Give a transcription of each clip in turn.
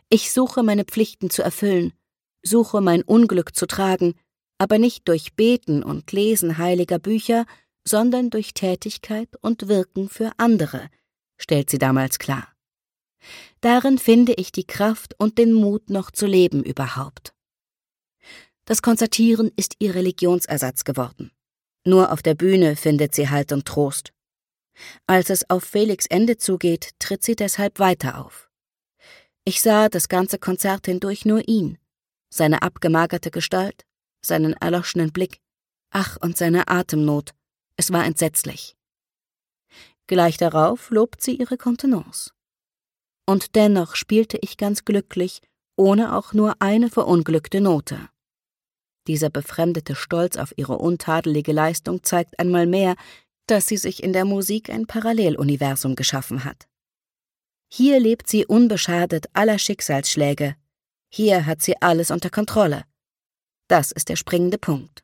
Ich suche meine Pflichten zu erfüllen, suche mein Unglück zu tragen, aber nicht durch Beten und Lesen heiliger Bücher, sondern durch Tätigkeit und Wirken für andere, stellt sie damals klar. Darin finde ich die Kraft und den Mut, noch zu leben überhaupt. Das Konzertieren ist ihr Religionsersatz geworden. Nur auf der Bühne findet sie Halt und Trost. Als es auf Felix' Ende zugeht, tritt sie deshalb weiter auf. Ich sah das ganze Konzert hindurch nur ihn, seine abgemagerte Gestalt, seinen erloschenen Blick, ach, und seine Atemnot. Es war entsetzlich. Gleich darauf lobt sie ihre Kontenance. Und dennoch spielte ich ganz glücklich, ohne auch nur eine verunglückte Note. Dieser befremdete Stolz auf ihre untadelige Leistung zeigt einmal mehr, dass sie sich in der Musik ein Paralleluniversum geschaffen hat. Hier lebt sie unbeschadet aller Schicksalsschläge. Hier hat sie alles unter Kontrolle. Das ist der springende Punkt.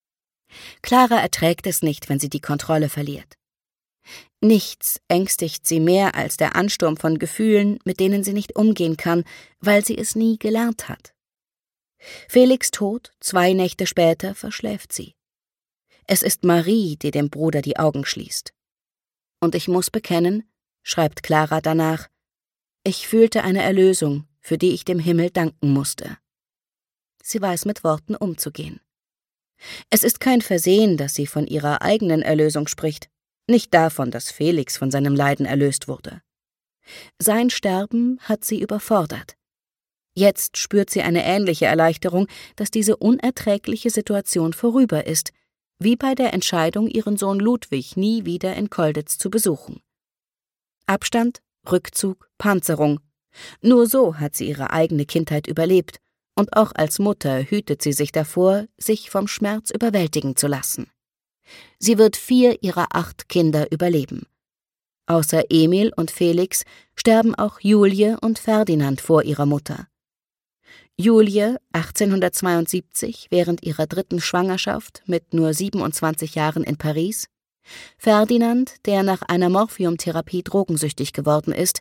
Clara erträgt es nicht, wenn sie die Kontrolle verliert. Nichts ängstigt sie mehr als der Ansturm von Gefühlen, mit denen sie nicht umgehen kann, weil sie es nie gelernt hat. Felix' Tod, 2 Nächte später, verschläft sie. Es ist Marie, die dem Bruder die Augen schließt. Und ich muss bekennen, schreibt Clara danach, ich fühlte eine Erlösung, für die ich dem Himmel danken musste. Sie weiß mit Worten umzugehen. Es ist kein Versehen, dass sie von ihrer eigenen Erlösung spricht, nicht davon, dass Felix von seinem Leiden erlöst wurde. Sein Sterben hat sie überfordert. Jetzt spürt sie eine ähnliche Erleichterung, dass diese unerträgliche Situation vorüber ist, wie bei der Entscheidung, ihren Sohn Ludwig nie wieder in Colditz zu besuchen. Abstand, Rückzug, Panzerung. Nur so hat sie ihre eigene Kindheit überlebt, und auch als Mutter hütet sie sich davor, sich vom Schmerz überwältigen zu lassen. Sie wird 4 ihrer 8 Kinder überleben. Außer Emil und Felix sterben auch Julie und Ferdinand vor ihrer Mutter. Julie, 1872, während ihrer 3. Schwangerschaft mit nur 27 Jahren in Paris, Ferdinand, der nach einer Morphiumtherapie drogensüchtig geworden ist,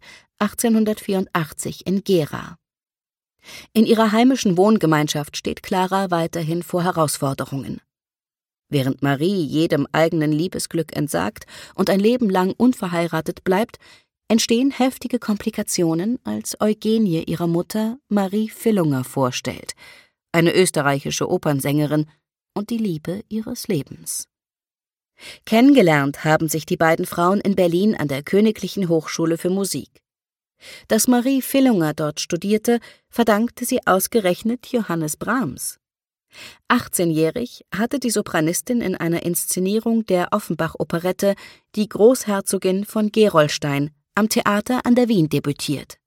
1884 in Gera. In ihrer heimischen Wohngemeinschaft steht Clara weiterhin vor Herausforderungen. Während Marie jedem eigenen Liebesglück entsagt und ein Leben lang unverheiratet bleibt, entstehen heftige Komplikationen, als Eugenie ihrer Mutter Marie Villunger vorstellt, eine österreichische Opernsängerin und die Liebe ihres Lebens. Kennengelernt haben sich die beiden Frauen in Berlin an der Königlichen Hochschule für Musik. Dass Marie Villunger dort studierte, verdankte sie ausgerechnet Johannes Brahms. 18-jährig hatte die Sopranistin in einer Inszenierung der Offenbach-Operette Die Großherzogin von Gerolstein am Theater an der Wien debütiert.